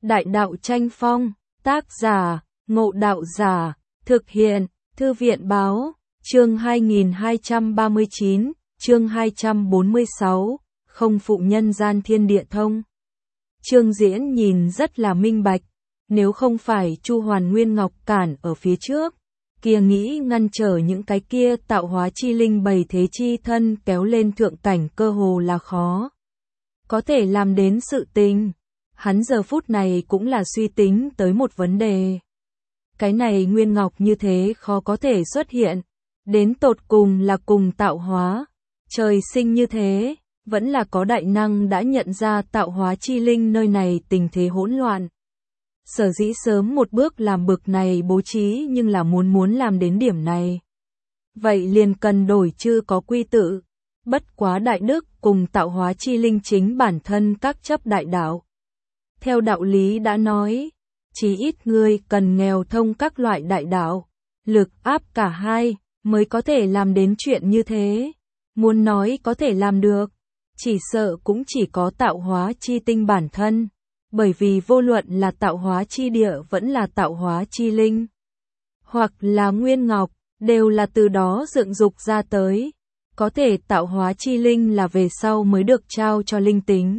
Đại đạo tranh phong, tác giả, Ngộ Đạo Giả, thực hiện, Thư viện báo, chương 2239, chương 246, không phụ nhân gian thiên địa thông. Trương Diễn nhìn rất là minh bạch, nếu không phải Chu Hoàn Nguyên Ngọc cản ở phía trước, kia nghĩ ngăn trở những cái kia tạo hóa chi linh bày thế chi thân kéo lên thượng cảnh cơ hồ là khó. Có thể làm đến sự tình, hắn giờ phút này cũng là suy tính tới một vấn đề. Cái này Nguyên Ngọc như thế khó có thể xuất hiện, đến tột cùng là cùng tạo hóa, trời sinh như thế, vẫn là có đại năng đã nhận ra tạo hóa chi linh nơi này tình thế hỗn loạn. Sở dĩ sớm một bước làm bực này bố trí nhưng là muốn làm đến điểm này. Vậy liền cần đổi chư có quy tự, bất quá đại đức cùng tạo hóa chi linh chính bản thân các chấp đại đạo. Theo đạo lý đã nói, chí ít ngươi cần nghèo thông các loại đại đạo, lực áp cả hai, mới có thể làm đến chuyện như thế. Muốn nói có thể làm được, chỉ sợ cũng chỉ có tạo hóa chi tinh bản thân, bởi vì vô luận là tạo hóa chi địa vẫn là tạo hóa chi linh, hoặc là Nguyên Ngọc, đều là từ đó dựng dục ra tới. Có thể tạo hóa chi linh là về sau mới được trao cho linh tính.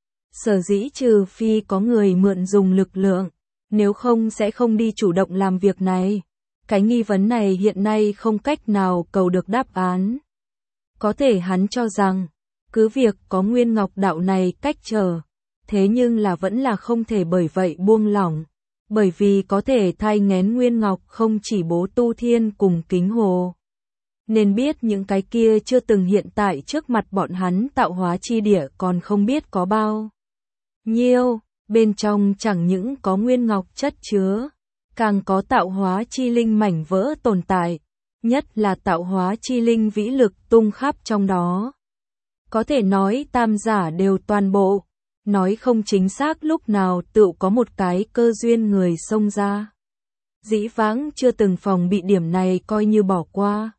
Sở dĩ trừ phi có người mượn dùng lực lượng, nếu không sẽ không đi chủ động làm việc này. Cái nghi vấn này hiện nay không cách nào cầu được đáp án. Có thể hắn cho rằng, cứ việc có Nguyên Ngọc đạo này cách trở, thế nhưng là vẫn là không thể bởi vậy buông lỏng. Bởi vì có thể thai nghén Nguyên Ngọc không chỉ Bố Tu Thiên cùng Kính Hồ. Nên biết những cái kia chưa từng hiện tại trước mặt bọn hắn tạo hóa chi địa còn không biết có bao nhiêu, bên trong chẳng những có Nguyên Ngọc chất chứa, càng có tạo hóa chi linh mảnh vỡ tồn tại, nhất là tạo hóa chi linh vĩ lực tung khắp trong đó. Có thể nói tam giả đều toàn bộ, nói không chính xác lúc nào tự có một cái cơ duyên người xông ra. Dĩ vãng chưa từng phòng bị điểm này coi như bỏ qua.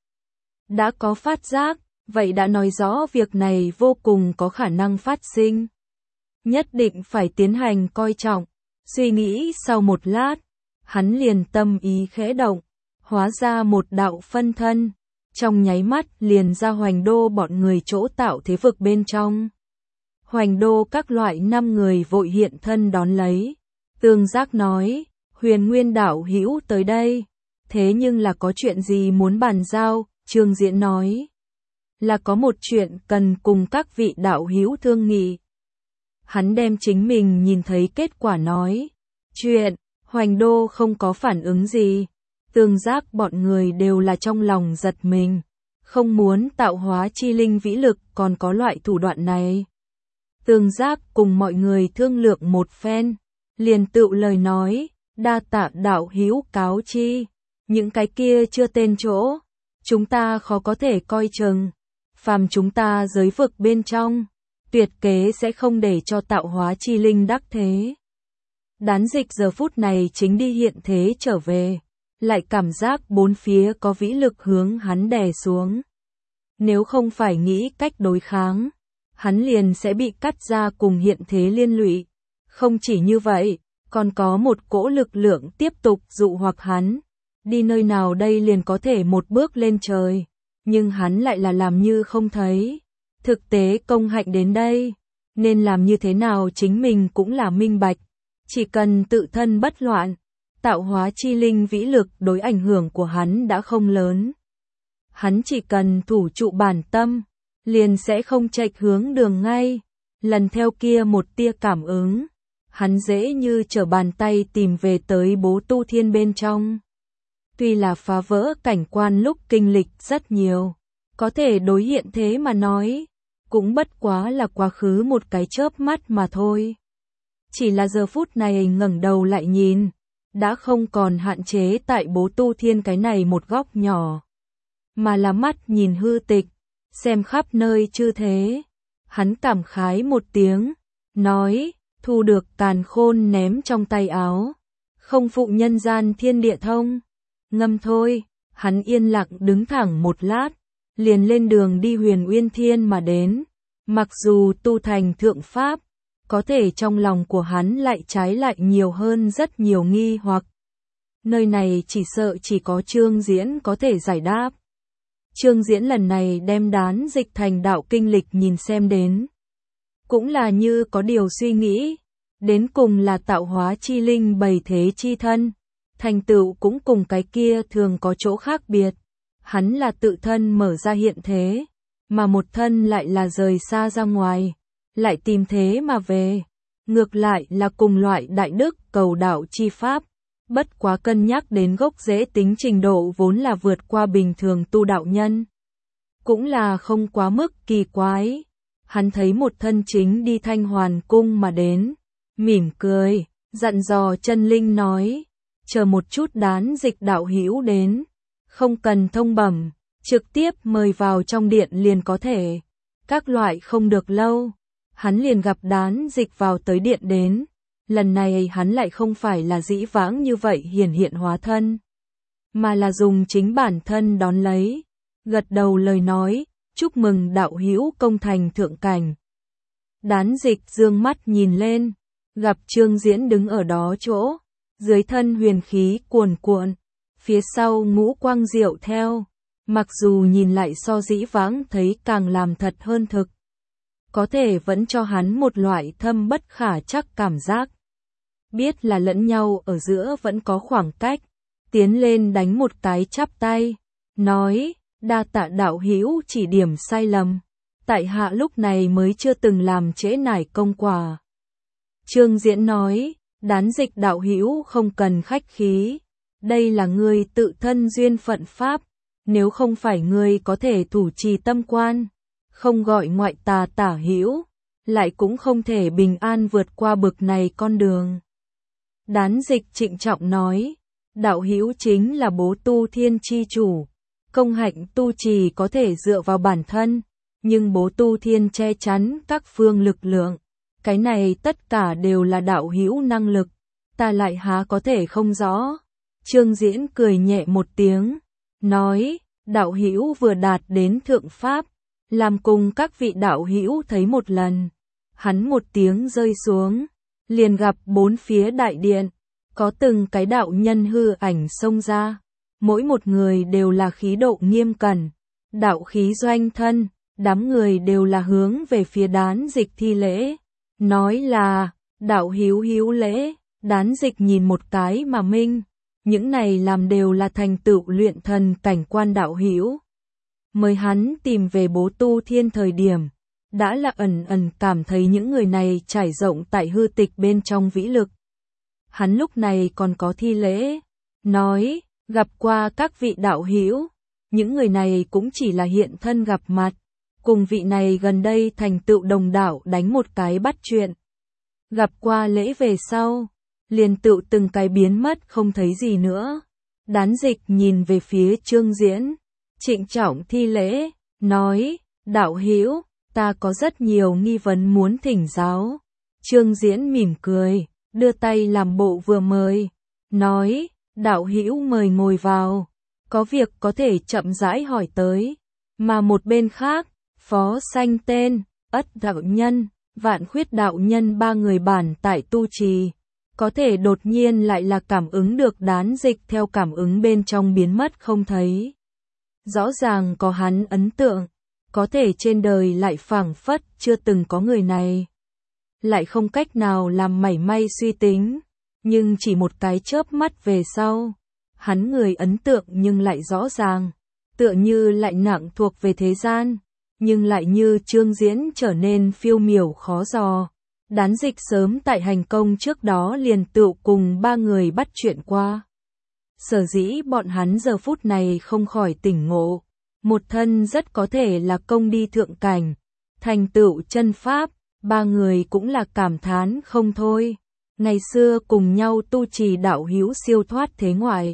Đã có phát giác, vậy đã nói rõ việc này vô cùng có khả năng phát sinh. Nhất định phải tiến hành coi trọng. Suy nghĩ sau một lát, hắn liền tâm ý khẽ động, hóa ra một đạo phân thân, trong nháy mắt liền ra Hoành Đô bọn người chỗ tạo thế vực bên trong. Hoành Đô các loại 5 người vội hiện thân đón lấy. Tương Giác nói, Huyền Nguyên đạo hữu tới đây, thế nhưng là có chuyện gì muốn bàn giao? Trương Diễn nói, là có một chuyện cần cùng các vị đạo hữu thương nghị. Hắn đem chính mình nhìn thấy kết quả nói, chuyện, Hoành Đô không có phản ứng gì. Tương Giác bọn người đều là trong lòng giật mình, không muốn tạo hóa chi linh vĩ lực còn có loại thủ đoạn này. Tương Giác cùng mọi người thương lượng một phen, liền tự lời nói, đa tạ đạo hữu cáo chi, những cái kia chưa tên chỗ, chúng ta khó có thể coi chừng, phàm chúng ta giới vực bên trong, tuyệt kế sẽ không để cho tạo hóa chi linh đắc thế. Đán Dịch giờ phút này chính đi hiện thế trở về, lại cảm giác bốn phía có vĩ lực hướng hắn đè xuống. Nếu không phải nghĩ cách đối kháng, hắn liền sẽ bị cắt ra cùng hiện thế liên lụy. Không chỉ như vậy, còn có một cỗ lực lượng tiếp tục dụ hoặc hắn. Đi nơi nào đây liền có thể một bước lên trời, nhưng hắn lại là làm như không thấy. Thực tế công hạnh đến đây, nên làm như thế nào chính mình cũng là minh bạch. Chỉ cần tự thân bất loạn, tạo hóa chi linh vĩ lực đối ảnh hưởng của hắn đã không lớn. Hắn chỉ cần thủ trụ bản tâm, liền sẽ không chệch hướng đường ngay. Lần theo kia một tia cảm ứng, hắn dễ như trở bàn tay tìm về tới Bố Tu Thiên bên trong. Tuy là phá vỡ cảnh quan lúc kinh lịch rất nhiều, có thể đối hiện thế mà nói, cũng bất quá là quá khứ một cái chớp mắt mà thôi. Chỉ là giờ phút này ngẩng đầu lại nhìn, đã không còn hạn chế tại Bố Tu Thiên cái này một góc nhỏ, mà là mắt nhìn hư tịch, xem khắp nơi chư thế. Hắn cảm khái một tiếng, nói, thu được càn khôn ném trong tay áo, không phụ nhân gian thiên địa thông. Ngâm thôi, hắn yên lặng đứng thẳng một lát, liền lên đường đi Huyền Uyên Thiên mà đến. Mặc dù tu thành thượng pháp, có thể trong lòng của hắn lại trái lại nhiều hơn rất nhiều nghi hoặc. Nơi này chỉ sợ chỉ có Trương Diễn có thể giải đáp. Trương Diễn lần này đem đán dịch thành đạo kinh lịch nhìn xem đến. Cũng là như có điều suy nghĩ, đến cùng là tạo hóa chi linh bày thế chi thân, thành tựu cũng cùng cái kia thường có chỗ khác biệt. Hắn là tự thân mở ra hiện thế, mà một thân lại là rời xa ra ngoài, lại tìm thế mà về. Ngược lại là cùng loại đại đức cầu đạo chi pháp, bất quá cân nhắc đến gốc rễ tính trình độ vốn là vượt qua bình thường tu đạo nhân. Cũng là không quá mức kỳ quái. Hắn thấy một thân chính đi Thanh Hoàn cung mà đến, mỉm cười, dặn dò chân linh nói, chờ một chút đán dịch đạo hữu đến, không cần thông bẩm, trực tiếp mời vào trong điện liền có thể. Các loại không được lâu, hắn liền gặp đán dịch vào tới điện đến. Lần này hắn lại không phải là dĩ vãng như vậy hiển hiện hóa thân, mà là dùng chính bản thân đón lấy, gật đầu lời nói, chúc mừng đạo hữu công thành thượng cảnh. Đán dịch dương mắt nhìn lên, gặp Trương Diễn đứng ở đó chỗ, dưới thân huyền khí cuồn cuộn, phía sau ngũ quang diệu theo, mặc dù nhìn lại so dĩ vãng thấy càng làm thật hơn thực. Có thể vẫn cho hắn một loại thâm bất khả trắc cảm giác. Biết là lẫn nhau ở giữa vẫn có khoảng cách, tiến lên đánh một cái chắp tay, nói, đa tạ đạo hữu chỉ điểm sai lầm, tại hạ lúc này mới chưa từng làm trễ nải công quả. Trương Diễn nói, đán dịch đạo hữu không cần khách khí, đây là ngươi tự thân duyên phận pháp, nếu không phải ngươi có thể thủ trì tâm quan, không gọi ngoại tà tả hữu, lại cũng không thể bình an vượt qua bực này con đường. Đán dịch trịnh trọng nói, đạo hữu chính là bố tu thiên chi chủ, công hạnh tu trì có thể dựa vào bản thân, nhưng bố tu thiên che chắn các phương lực lượng, cái này tất cả đều là đạo hữu năng lực, ta lại há có thể không rõ. Trương Diễn cười nhẹ một tiếng, nói, đạo hữu vừa đạt đến thượng pháp, làm cùng các vị đạo hữu thấy một lần. Hắn một tiếng rơi xuống, liền gặp bốn phía đại điện, có từng cái đạo nhân hư ảnh xông ra, mỗi một người đều là khí độ nghiêm cẩn, đạo khí doanh thân, đám người đều là hướng về phía đán dịch thi lễ, nói là, đạo hữu hữu lễ. Đán dịch nhìn một cái mà minh, những này làm đều là thành tựu luyện thần cảnh quan đạo hữu. Mời hắn tìm về bố tu thiên thời điểm, đã là ẩn ẩn cảm thấy những người này trải rộng tại hư tịch bên trong vĩ lực. Hắn lúc này còn có thi lễ, nói, gặp qua các vị đạo hữu, những người này cũng chỉ là hiện thân gặp mặt, cùng vị này gần đây thành tựu đồng đạo đánh một cái bắt chuyện. Gặp qua lễ về sau, liền tựu từng cái biến mất không thấy gì nữa. Đán dịch nhìn về phía Trương Diễn, trịnh trọng thi lễ, nói, đạo hữu, ta có rất nhiều nghi vấn muốn thỉnh giáo. Trương Diễn mỉm cười, đưa tay làm bộ vừa mời, nói, đạo hữu mời ngồi vào, có việc có thể chậm rãi hỏi tới. Mà một bên khác, Phó Sanh Tên, Ất đạo nhân, Vạn Khuyết đạo nhân ba người bản tại tu trì, có thể đột nhiên lại là cảm ứng được đán dịch theo cảm ứng bên trong biến mất không thấy. Rõ ràng có hắn ấn tượng, có thể trên đời lại phảng phất chưa từng có người này. Lại không cách nào làm mảy may suy tính, nhưng chỉ một cái chớp mắt về sau, hắn người ấn tượng nhưng lại rõ ràng, tựa như lại nặng thuộc về thế gian, nhưng lại như Trương Diễn trở nên phiêu miểu khó dò. Đán dịch sớm tại hành công trước đó liền tựu cùng ba người bắt chuyện qua. Sở dĩ bọn hắn giờ phút này không khỏi tỉnh ngộ, một thân rất có thể là công đi thượng cảnh, thành tựu chân pháp, ba người cũng là cảm thán không thôi. Ngày xưa cùng nhau tu trì đạo hữu siêu thoát thế ngoại,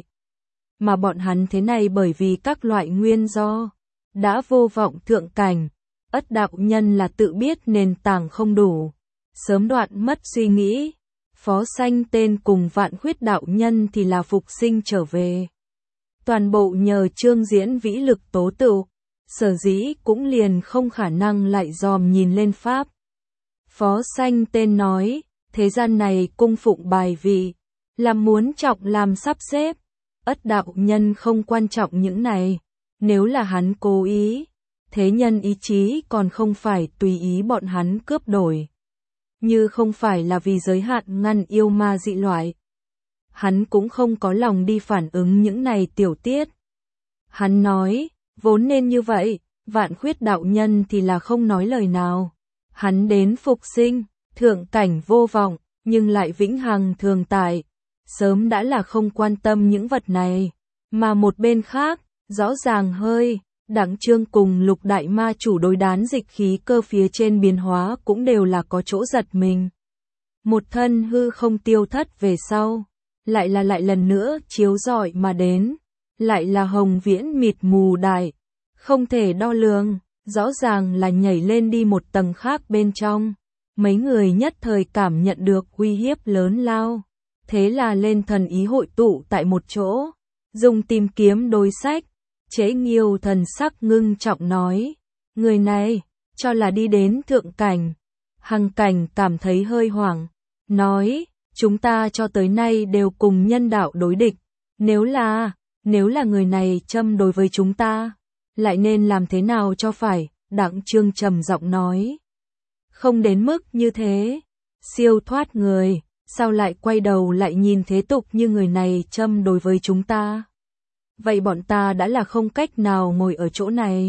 mà bọn hắn thế này bởi vì các loại nguyên do, đã vô vọng thượng cảnh. Ất đạo nhân là tự biết nền tảng không đủ, sớm đoạn mất suy nghĩ. Phó Sanh Tên cùng Vạn Khuyết đạo nhân thì là phục sinh trở về. Toàn bộ nhờ Trương Diễn vĩ lực tố tựu, sở dĩ cũng liền không khả năng lại dòm nhìn lên pháp. Phó Sanh Tên nói, thế gian này cung phụng bài vị, là muốn trọng làm sắp xếp. Ất đạo nhân không quan trọng những này, nếu là hắn cố ý, thế nhân ý chí còn không phải tùy ý bọn hắn cướp đổi. Như không phải là vì giới hạn ngăn yêu ma dị loại. Hắn cũng không có lòng đi phản ứng những này tiểu tiết. Hắn nói, vốn nên như vậy, Vạn Khuyết đạo nhân thì là không nói lời nào. Hắn đến phục sinh, thượng cảnh vô vọng, nhưng lại vĩnh hằng thường tại. Sớm đã là không quan tâm những vật này. Mà một bên khác, rõ ràng hơi, Đặng Trương cùng Lục Đại Ma Chủ đối đán dịch khí cơ phía trên biến hóa cũng đều là có chỗ giật mình. Một thân hư không tiêu thất về sau, lại lần nữa chiếu rọi mà đến, lại là hồng viễn mịt mù đại, không thể đo lường, rõ ràng là nhảy lên đi một tầng khác bên trong. Mấy người nhất thời cảm nhận được uy hiếp lớn lao, thế là lên thần ý hội tụ tại một chỗ, dùng tìm kiếm đối sách. Chế Nghiêu thần sắc ngưng trọng nói, người này, cho là đi đến thượng cảnh. Hằng cảnh cảm thấy hơi hoảng, nói, chúng ta cho tới nay đều cùng nhân đạo đối địch, nếu là người này châm đối với chúng ta, lại nên làm thế nào cho phải, Đặng Trương trầm giọng nói. Không đến mức như thế, siêu thoát người, sao lại quay đầu lại nhìn thế tục như người này châm đối với chúng ta. Vậy bọn ta đã là không cách nào ngồi ở chỗ này.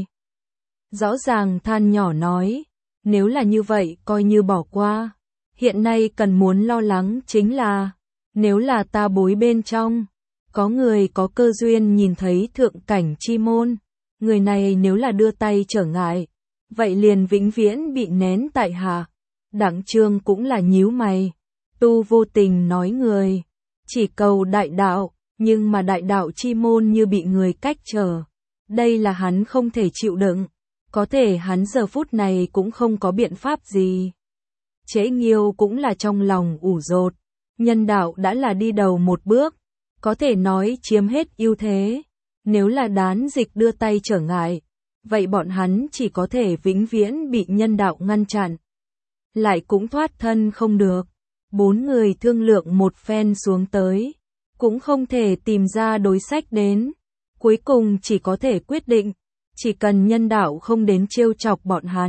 Rõ ràng than nhỏ nói, nếu là như vậy coi như bỏ qua. Hiện nay cần muốn lo lắng chính là, nếu là ta bối bên trong, có người có cơ duyên nhìn thấy thượng cảnh chi môn, người này nếu là đưa tay trở ngại, vậy liền vĩnh viễn bị nén tại hạ. Đặng Trương cũng là nhíu mày, tu vô tình nói người, chỉ cầu đại đạo. Nhưng mà đại đạo chi môn như bị người cách trở. Đây là hắn không thể chịu đựng. Có thể hắn giờ phút này cũng không có biện pháp gì. Chế Nghiêu cũng là trong lòng ủ rột. Nhân đạo đã là đi đầu một bước. Có thể nói chiếm hết ưu thế. Nếu là đán dịch đưa tay trở ngại, vậy bọn hắn chỉ có thể vĩnh viễn bị nhân đạo ngăn chặn. Lại cũng thoát thân không được. 4 người thương lượng một phen xuống tới. Cũng không thể tìm ra đối sách đến. Cuối cùng chỉ có thể quyết định, chỉ cần nhân đạo không đến trêu chọc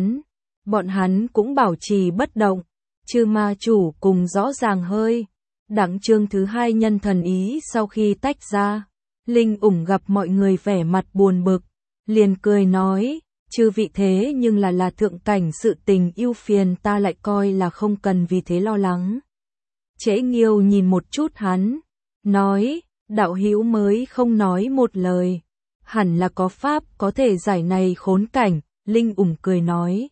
bọn hắn cũng bảo trì bất động. Chư Ma Chủ cùng rõ ràng hơi. Đặng Trương thứ hai nhân thần ý sau khi tách ra, Linh ủng gặp mọi người vẻ mặt buồn bực, liền cười nói, chư vị thế nhưng là thượng cảnh sự tình ưu phiền ta lại coi là không cần vì thế lo lắng. Chế Nghiêu nhìn một chút hắn, nói, đạo hữu mới không nói một lời, hẳn là có pháp có thể giải này khốn cảnh. Linh ủng cười nói,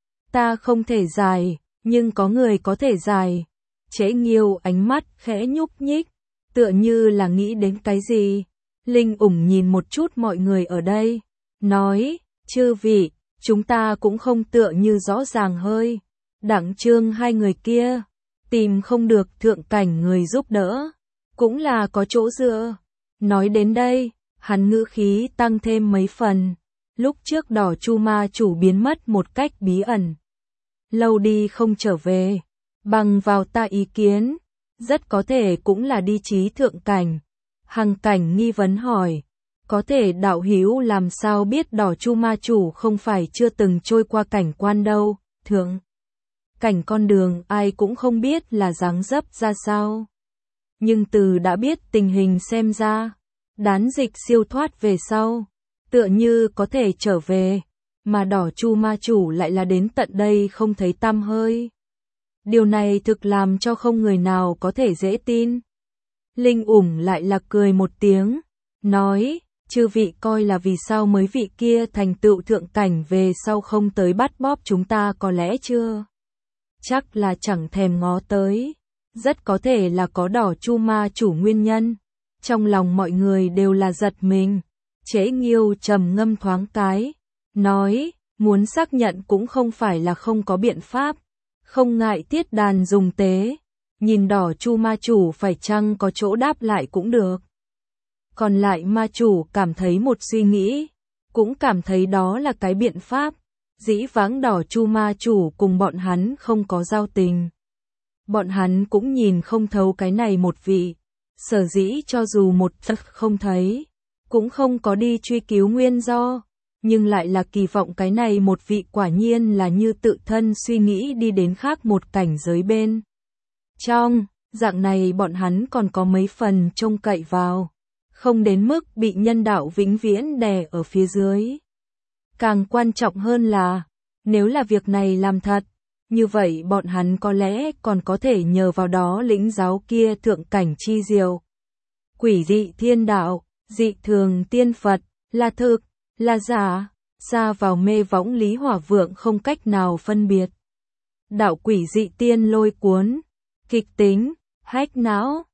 ta không thể giải, nhưng có người có thể giải. Chế Nghiêu ánh mắt khẽ nhúc nhích, tựa như là nghĩ đến cái gì. Linh ủng nhìn một chút mọi người ở đây, nói, chư vị, chúng ta cũng không tựa như rõ ràng hơi. Đặng Trương hai người kia, tìm không được thượng cảnh người giúp đỡ, cũng là có chỗ dựa. Nói đến đây, hắn ngữ khí tăng thêm mấy phần. Lúc trước Đỏ Chu Ma Chủ biến mất một cách bí ẩn, lâu đi không trở về, bằng vào ta ý kiến, rất có thể cũng là đi chí thượng cảnh. Hằng cảnh nghi vấn hỏi, có thể đạo hữu làm sao biết Đỏ Chu Ma Chủ không phải chưa từng trôi qua cảnh quan đâu. Thượng cảnh con đường ai cũng không biết là dáng dấp ra sao, nhưng từ đã biết tình hình xem ra, đán dịch siêu thoát về sau, tựa như có thể trở về, mà Đỏ Chu Ma Chủ lại là đến tận đây không thấy tăm hơi. Điều này thực làm cho không người nào có thể dễ tin. Linh ủng lại là cười một tiếng, nói, chư vị coi là vì sao mấy vị kia thành tựu thượng cảnh về sau không tới bắt bóp chúng ta có lẽ chưa? Chắc là chẳng thèm ngó tới, rất có thể là có Đỏ Chu Ma Chủ nguyên nhân. Trong lòng mọi người đều là giật mình. Chế Nghiêu trầm ngâm thoáng cái, nói, muốn xác nhận cũng không phải là không có biện pháp, không ngại tiết đàn dùng tế, nhìn Đỏ Chu Ma Chủ phải chăng có chỗ đáp lại cũng được. Còn lại Ma Chủ cảm thấy một suy nghĩ, cũng cảm thấy đó là cái biện pháp, dĩ vãng Đỏ Chu ma chủ cùng bọn hắn không có giao tình. Bọn hắn cũng nhìn không thấu cái này một vị, sở dĩ cho dù một tấc không thấy, cũng không có đi truy cứu nguyên do, nhưng lại là kỳ vọng cái này một vị quả nhiên là như tự thân suy nghĩ đi đến khác một cảnh giới bên. Trong, dạng này bọn hắn còn có mấy phần trông cậy vào, không đến mức bị nhân đạo vĩnh viễn đè ở phía dưới. Càng quan trọng hơn là, nếu là việc này làm thật, như vậy bọn hắn có lẽ còn có thể nhờ vào đó lĩnh giáo kia thượng cảnh chi diệu. Quỷ dị thiên đạo, dị thường tiên Phật, là thực, là giả, xa vào mê võng Lý Hỏa Vượng không cách nào phân biệt. Đạo quỷ dị tiên lôi cuốn, kịch tính, hách não,